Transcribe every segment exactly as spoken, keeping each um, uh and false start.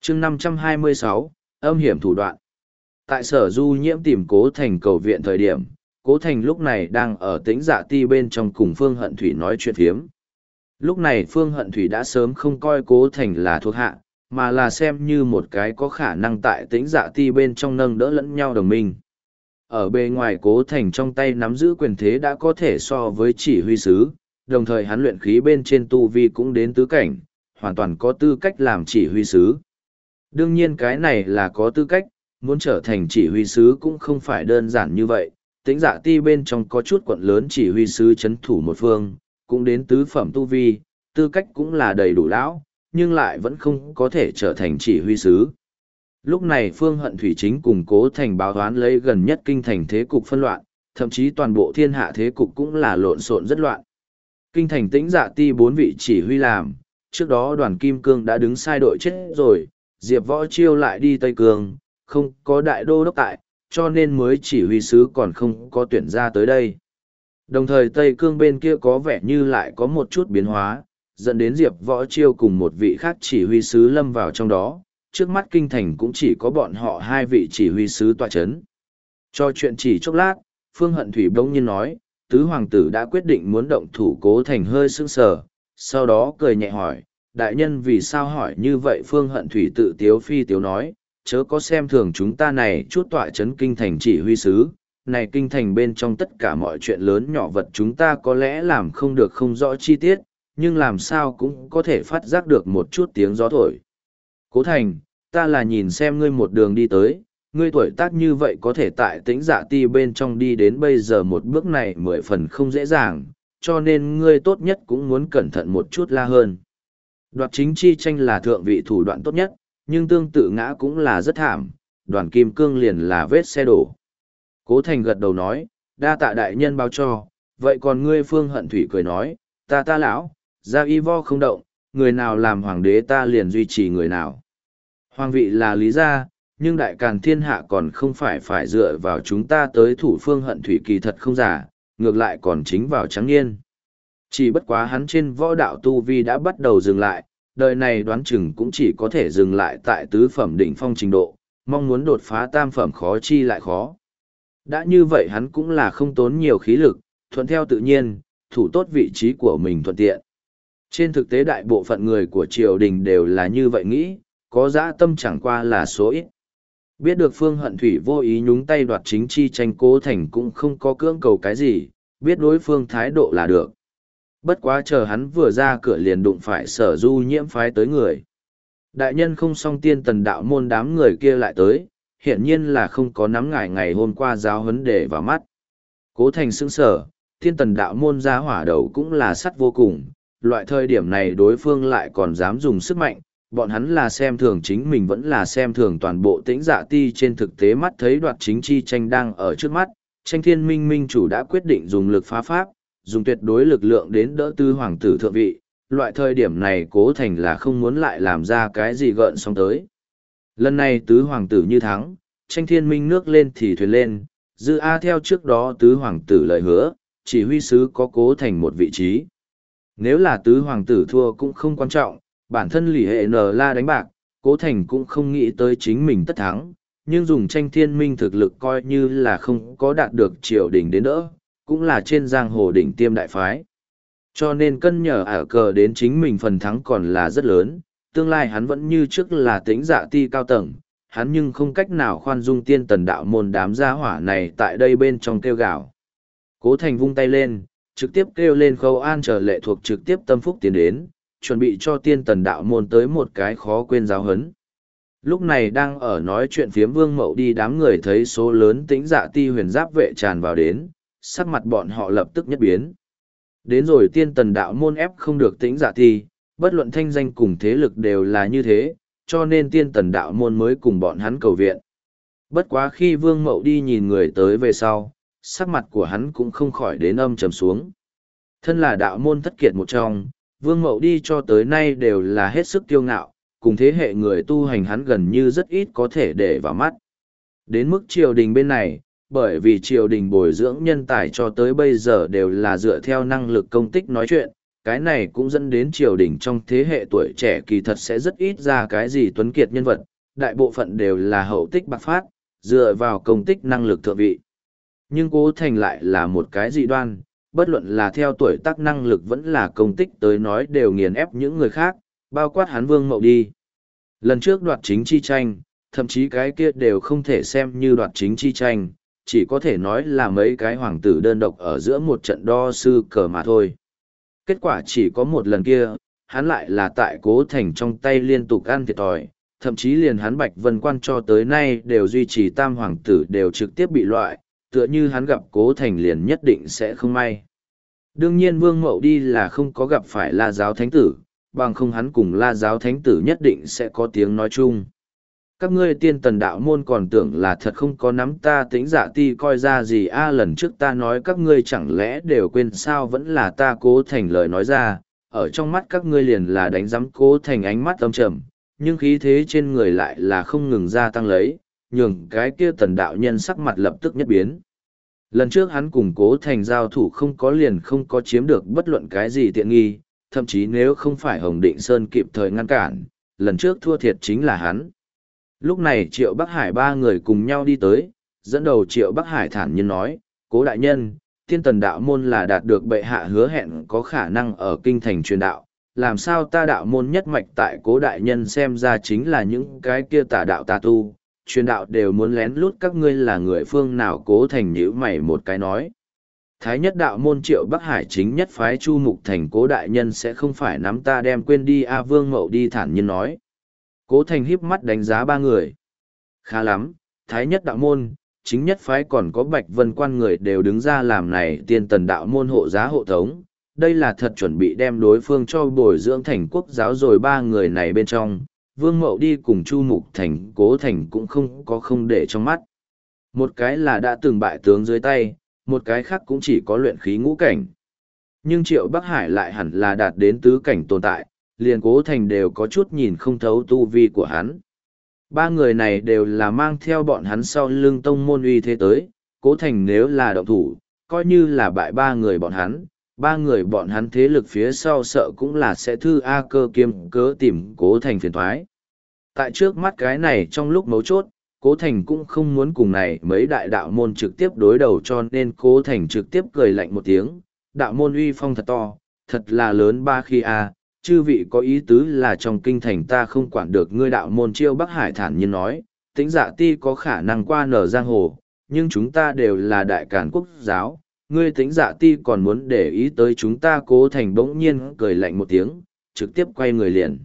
chương năm trăm hai mươi sáu, âm hiểm thủ đoạn. Tại sở du nhiễm tìm cố thành cầu viện thời điểm, cố thành lúc này đang ở tĩnh dạ ti bên trong cùng Phương Hận Thủy nói chuyện phiếm. Lúc này Phương Hận Thủy đã sớm không coi cố thành là thuộc hạ, mà là xem như một cái có khả năng tại tĩnh dạ ti bên trong nâng đỡ lẫn nhau đồng minh. Ở bề ngoài cố thành trong tay nắm giữ quyền thế đã có thể so với chỉ huy sứ, đồng thời hắn luyện khí bên trên tu vi cũng đến tứ cảnh, hoàn toàn có tư cách làm chỉ huy sứ. Đương nhiên cái này là có tư cách, muốn trở thành chỉ huy sứ cũng không phải đơn giản như vậy. Tĩnh dạ ti bên trong có chút quận lớn chỉ huy sứ chấn thủ một phương, cũng đến tứ phẩm tu vi, tư cách cũng là đầy đủ lão, nhưng lại vẫn không có thể trở thành chỉ huy sứ. Lúc này Phương Hận Thủy chính cùng cố thành báo toán lấy gần nhất kinh thành thế cục phân loạn, thậm chí toàn bộ thiên hạ thế cục cũng là lộn xộn rất loạn. Kinh thành Tĩnh dạ ti bốn vị chỉ huy làm, trước đó đoàn Kim Cương đã đứng sai đội chết rồi, Diệp Võ Chiêu lại đi Tây Cương, không có đại đô đốc tại, cho nên mới chỉ huy sứ còn không có tuyển ra tới đây. Đồng thời Tây Cương bên kia có vẻ như lại có một chút biến hóa, dẫn đến Diệp Võ Chiêu cùng một vị khác chỉ huy sứ lâm vào trong đó, trước mắt kinh thành cũng chỉ có bọn họ hai vị chỉ huy sứ tọa chấn. Cho chuyện chỉ chốc lát, Phương Hận Thủy bỗng nhiên nói, tứ hoàng tử đã quyết định muốn động thủ cố thành hơi sững sờ, sau đó cười nhẹ hỏi, đại nhân vì sao hỏi như vậy? Phương Hận Thủy tự tiếu phi tiếu nói, chớ có xem thường chúng ta này chút tọa chấn kinh thành chỉ huy sứ, này kinh thành bên trong tất cả mọi chuyện lớn nhỏ vật chúng ta có lẽ làm không được không rõ chi tiết, nhưng làm sao cũng có thể phát giác được một chút tiếng gió thổi. Cố thành, ta là nhìn xem ngươi một đường đi tới, ngươi tuổi tác như vậy có thể tại Tĩnh dạ ti bên trong đi đến bây giờ một bước này mười phần không dễ dàng, cho nên ngươi tốt nhất cũng muốn cẩn thận một chút la hơn. Đoạt chính chi tranh là thượng vị thủ đoạn tốt nhất, nhưng tương tự ngã cũng là rất thảm, đoàn Kim Cương liền là vết xe đổ. Cố thành gật đầu nói, đa tạ đại nhân báo cho, vậy còn ngươi? Phương Hận Thủy cười nói, ta ta lão, ra y vo không động, người nào làm hoàng đế ta liền duy trì người nào. Hoàng vị là lý gia, nhưng đại càn thiên hạ còn không phải phải dựa vào chúng ta tới thủ. Phương Hận Thủy kỳ thật không giả, ngược lại còn chính vào trắng niên. Chỉ bất quá hắn trên võ đạo tu vi đã bắt đầu dừng lại, đời này đoán chừng cũng chỉ có thể dừng lại tại tứ phẩm đỉnh phong trình độ, mong muốn đột phá tam phẩm khó chi lại khó. Đã như vậy hắn cũng là không tốn nhiều khí lực, thuận theo tự nhiên, thủ tốt vị trí của mình thuận tiện. Trên thực tế đại bộ phận người của triều đình đều là như vậy nghĩ, có dã tâm chẳng qua là số ít. Biết được Phương Hận Thủy vô ý nhúng tay đoạt chính chi tranh, cố thành cũng không có cưỡng cầu cái gì, biết đối phương thái độ là được. Bất quá chờ hắn vừa ra cửa liền đụng phải sở du nhiễm phái tới người. Đại nhân không song tiên tần đạo môn đám người kia lại tới, hiển nhiên là không có nắm ngài ngày hôm qua giáo huấn để vào mắt. Cố thành sững sở, tiên tần đạo môn ra hỏa đầu cũng là sắt vô cùng, loại thời điểm này đối phương lại còn dám dùng sức mạnh, bọn hắn là xem thường chính mình vẫn là xem thường toàn bộ Tĩnh dạ ti. Trên thực tế mắt thấy đoạt chính chi tranh đang ở trước mắt, tranh thiên minh minh chủ đã quyết định dùng lực phá pháp, dùng tuyệt đối lực lượng đến đỡ tư hoàng tử thượng vị, loại thời điểm này cố thành là không muốn lại làm ra cái gì gợn sóng tới. Lần này tứ hoàng tử như thắng, tranh thiên minh nước lên thì thuyền lên, dư A theo trước đó tứ hoàng tử lời hứa, chỉ huy sứ có cố thành một vị trí. Nếu là tứ hoàng tử thua cũng không quan trọng, bản thân lì hệ nờ la đánh bạc, cố thành cũng không nghĩ tới chính mình tất thắng, nhưng dùng tranh thiên minh thực lực coi như là không có đạt được triều đình đến đỡ, cũng là trên giang hồ đỉnh tiêm đại phái. Cho nên cân nhờ ả cờ đến chính mình phần thắng còn là rất lớn, tương lai hắn vẫn như trước là Tĩnh dạ ti cao tầng, hắn nhưng không cách nào khoan dung tiên tần đạo môn đám gia hỏa này tại đây bên trong kêu gào. Cố thành vung tay lên, trực tiếp kêu lên Khâu An chờ lệ thuộc trực tiếp tâm phúc tiến đến, chuẩn bị cho tiên tần đạo môn tới một cái khó quên giáo hấn. Lúc này đang ở nói chuyện phiếm Vương Mậu đi đám người thấy số lớn Tĩnh dạ ti huyền giáp vệ tràn vào đến, sắc mặt bọn họ lập tức nhất biến. Đến rồi tiên tần đạo môn ép không được Tĩnh dạ ti, bất luận thanh danh cùng thế lực đều là như thế, cho nên tiên tần đạo môn mới cùng bọn hắn cầu viện. Bất quá khi Vương Mậu đi nhìn người tới về sau, sắc mặt của hắn cũng không khỏi đến âm trầm xuống. Thân là đạo môn thất kiệt một trong, Vương Mậu đi cho tới nay đều là hết sức kiêu ngạo, cùng thế hệ người tu hành hắn gần như rất ít có thể để vào mắt. Đến mức triều đình bên này, bởi vì triều đình bồi dưỡng nhân tài cho tới bây giờ đều là dựa theo năng lực công tích nói chuyện, cái này cũng dẫn đến triều đình trong thế hệ tuổi trẻ kỳ thật sẽ rất ít ra cái gì tuấn kiệt nhân vật, đại bộ phận đều là hậu tích bạc phát, dựa vào công tích năng lực thượng vị. Nhưng Cố Thành lại là một cái dị đoan, bất luận là theo tuổi tác năng lực vẫn là công tích tới nói đều nghiền ép những người khác, bao quát hắn Vương Mậu đi. Lần trước đoạt chính chi tranh, thậm chí cái kia đều không thể xem như đoạt chính chi tranh, chỉ có thể nói là mấy cái hoàng tử đơn độc ở giữa một trận đo sư cờ mà thôi. Kết quả chỉ có một lần kia, hắn lại là tại Cố Thành trong tay liên tục ăn thiệt thòi, thậm chí liền hắn Bạch Vân Quan cho tới nay đều duy trì tam hoàng tử đều trực tiếp bị loại, tựa như hắn gặp Cố Thành liền nhất định sẽ không may. Đương nhiên Vương Mậu đi là không có gặp phải La Giáo Thánh Tử, bằng không hắn cùng La Giáo Thánh Tử nhất định sẽ có tiếng nói chung. Các ngươi tiên tần đạo môn còn tưởng là thật không có nắm ta tính dạ ti coi ra gì a lần trước ta nói các ngươi chẳng lẽ đều quên sao vẫn là ta Cố Thành lời nói ra, ở trong mắt các ngươi liền là đánh giám Cố Thành ánh mắt âm trầm, nhưng khí thế trên người lại là không ngừng gia tăng lấy, nhường cái kia tần đạo nhân sắc mặt lập tức nhất biến. Lần trước hắn cùng Cố Thành giao thủ không có liền không có chiếm được bất luận cái gì tiện nghi, thậm chí nếu không phải Hồng Định Sơn kịp thời ngăn cản, lần trước thua thiệt chính là hắn. Lúc này Triệu Bắc Hải ba người cùng nhau đi tới, dẫn đầu Triệu Bắc Hải thản nhiên nói, Cố đại nhân, tiên tần đạo môn là đạt được bệ hạ hứa hẹn có khả năng ở kinh thành truyền đạo, làm sao ta đạo môn nhất mạch tại Cố đại nhân xem ra chính là những cái kia tà đạo tà tu, truyền đạo đều muốn lén lút các ngươi là người phương nào Cố Thành nhíu mày một cái nói. Thái nhất đạo môn Triệu Bắc Hải chính nhất phái Chu Mục Thành Cố đại nhân sẽ không phải nắm ta đem quên đi A Vương Mậu đi thản nhiên nói. Cố Thành híp mắt đánh giá ba người. Khá lắm, Thái nhất đạo môn, chính nhất phái còn có Bạch Vân Quan người đều đứng ra làm này tiên tần đạo môn hộ giá hộ tống. Đây là thật chuẩn bị đem đối phương cho bồi dưỡng thành quốc giáo rồi ba người này bên trong. Vương Mậu đi cùng Chu Mục Thành Cố Thành cũng không có không để trong mắt. Một cái là đã từng bại tướng dưới tay, một cái khác cũng chỉ có luyện khí ngũ cảnh. Nhưng Triệu Bắc Hải lại hẳn là đạt đến tứ cảnh tồn tại, liền Cố Thành đều có chút nhìn không thấu tu vi của hắn. Ba người này đều là mang theo bọn hắn sau lưng tông môn uy thế tới, Cố Thành nếu là động thủ, coi như là bại ba người bọn hắn, ba người bọn hắn thế lực phía sau sợ cũng là sẽ thư A Cơ kiêm cớ tìm Cố Thành phiền thoái. Tại trước mắt cái này trong lúc mấu chốt, Cố Thành cũng không muốn cùng này mấy đại đạo môn trực tiếp đối đầu cho nên Cố Thành trực tiếp cười lạnh một tiếng, đạo môn uy phong thật to, thật là lớn ba khi A, chư vị có ý tứ là trong kinh thành ta không quản được ngươi đạo môn Chiêu Bắc Hải thản nhiên nói, tính dạ ti có khả năng qua nở giang hồ, nhưng chúng ta đều là đại càn quốc giáo, ngươi tính dạ ti còn muốn để ý tới chúng ta Cố Thành bỗng nhiên cười lạnh một tiếng, trực tiếp quay người liền.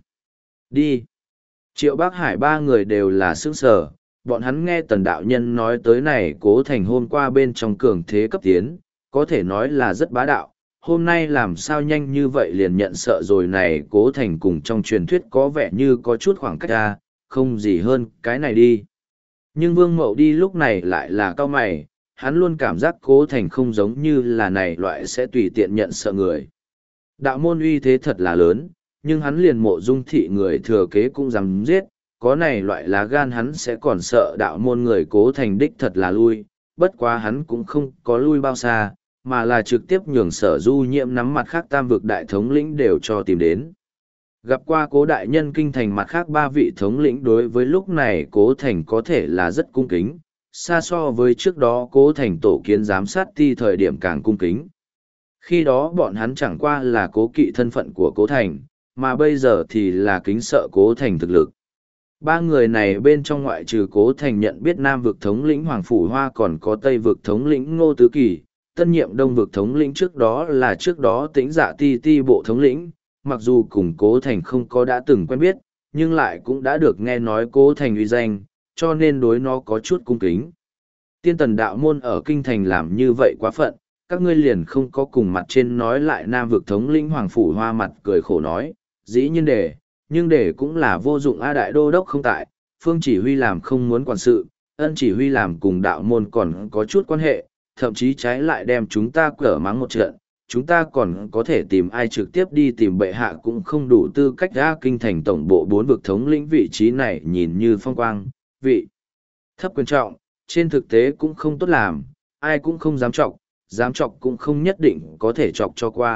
Đi. Triệu Bắc Hải ba người đều là sướng sở, bọn hắn nghe tần đạo nhân nói tới này Cố Thành hôm qua bên trong cường thế cấp tiến, có thể nói là rất bá đạo, hôm nay làm sao nhanh như vậy liền nhận sợ rồi này Cố Thành cùng trong truyền thuyết có vẻ như có chút khoảng cách ra, không gì hơn cái này đi. Nhưng Vương Mậu đi lúc này lại là cao mày, hắn luôn cảm giác Cố Thành không giống như là này loại sẽ tùy tiện nhận sợ người. Đạo môn uy thế thật là lớn, nhưng hắn liền Mộ Dung thị người thừa kế cũng dám giết, có này loại lá gan hắn sẽ còn sợ đạo môn người Cố Thành đích thật là lui, bất quá hắn cũng không có lui bao xa, mà là trực tiếp nhường Sở Du Nhiễm nắm mặt khác tam vực đại thống lĩnh đều cho tìm đến. Gặp qua Cố đại nhân kinh thành mặt khác ba vị thống lĩnh đối với lúc này Cố Thành có thể là rất cung kính, xa so với trước đó Cố Thành tổ kiến giám sát ti thời điểm càng cung kính. Khi đó bọn hắn chẳng qua là cố kỵ thân phận của Cố Thành, mà bây giờ thì là kính sợ Cố Thành thực lực. Ba người này bên trong ngoại trừ Cố Thành nhận biết Nam vực thống lĩnh Hoàng Phủ Hoa còn có Tây vực thống lĩnh Ngô Tứ Kỳ, tân nhiệm Đông vực thống lĩnh trước đó là trước đó Tĩnh Dạ ti ti bộ thống lĩnh, mặc dù cùng Cố Thành không có đã từng quen biết, nhưng lại cũng đã được nghe nói Cố Thành uy danh, cho nên đối nó có chút cung kính. Tiên tần đạo môn ở kinh thành làm như vậy quá phận, các ngươi liền không có cùng mặt trên nói lại Nam vực thống lĩnh Hoàng Phủ Hoa mặt cười khổ nói, dĩ nhiên để, nhưng để cũng là vô dụng A đại đô đốc không tại, phương chỉ huy làm không muốn quản sự, ân chỉ huy làm cùng đạo môn còn có chút quan hệ, thậm chí trái lại đem chúng ta cở mắng một trận, chúng ta còn có thể tìm ai trực tiếp đi tìm bệ hạ cũng không đủ tư cách ra kinh thành tổng bộ bốn vực thống lĩnh vị trí này nhìn như phong quang, vị thấp quyền trọng, trên thực tế cũng không tốt làm, ai cũng không dám trọng, dám trọng cũng không nhất định có thể chọc cho qua,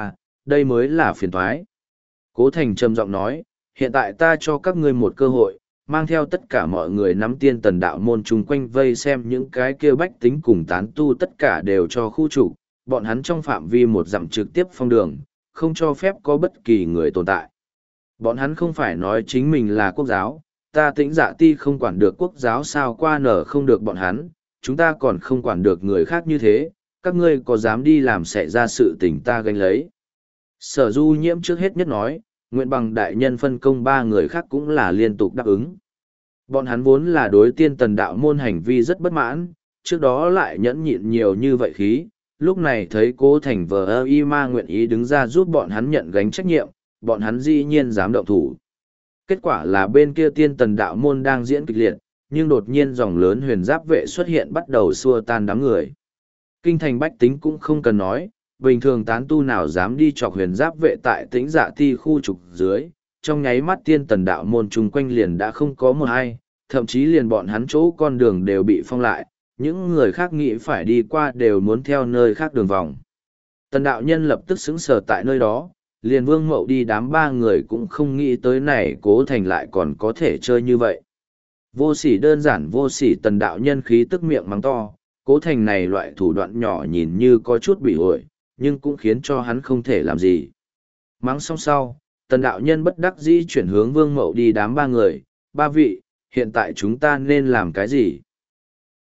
đây mới là phiền toái. Cố Thành trầm giọng nói, hiện tại ta cho các ngươi một cơ hội, mang theo tất cả mọi người nắm tiên tần đạo môn chung quanh vây xem những cái kia bách tính cùng tán tu tất cả đều cho khu trục, bọn hắn trong phạm vi một dặm trực tiếp phong đường, không cho phép có bất kỳ người tồn tại. Bọn hắn không phải nói chính mình là quốc giáo, ta Tĩnh Dạ Ti không quản được quốc giáo sao qua nở không được bọn hắn, chúng ta còn không quản được người khác như thế, các ngươi có dám đi làm xảy ra sự tình ta gánh lấy. Sở Du Nhiễm trước hết nhất nói, nguyện bằng đại nhân phân công ba người khác cũng là liên tục đáp ứng. Bọn hắn vốn là đối tiên tần đạo môn hành vi rất bất mãn, trước đó lại nhẫn nhịn nhiều như vậy khí, lúc này thấy Cố Thành vờ ơ y ma nguyện ý đứng ra giúp bọn hắn nhận gánh trách nhiệm, bọn hắn dĩ nhiên dám động thủ. Kết quả là bên kia tiên tần đạo môn đang diễn kịch liệt, nhưng đột nhiên dòng lớn huyền giáp vệ xuất hiện bắt đầu xua tan đám người. Kinh thành bách tính cũng không cần nói, bình thường tán tu nào dám đi chọc huyền giáp vệ tại Tĩnh Dạ Ti khu trục dưới, trong nháy mắt tiên tần đạo môn chung quanh liền đã không có một ai, thậm chí liền bọn hắn chỗ con đường đều bị phong lại, những người khác nghĩ phải đi qua đều muốn theo nơi khác đường vòng. Tần đạo nhân lập tức xứng sở tại nơi đó, liền Vương Mậu đi đám ba người cũng không nghĩ tới này Cố Thành lại còn có thể chơi như vậy. Vô sỉ đơn giản vô sỉ tần đạo nhân khí tức miệng mắng to, Cố Thành này loại thủ đoạn nhỏ nhìn như có chút bị ổi, nhưng cũng khiến cho hắn không thể làm gì. Mắng xong sau, tần đạo nhân bất đắc dĩ chuyển hướng Vương Mậu đi đám ba người, ba vị, hiện tại chúng ta nên làm cái gì?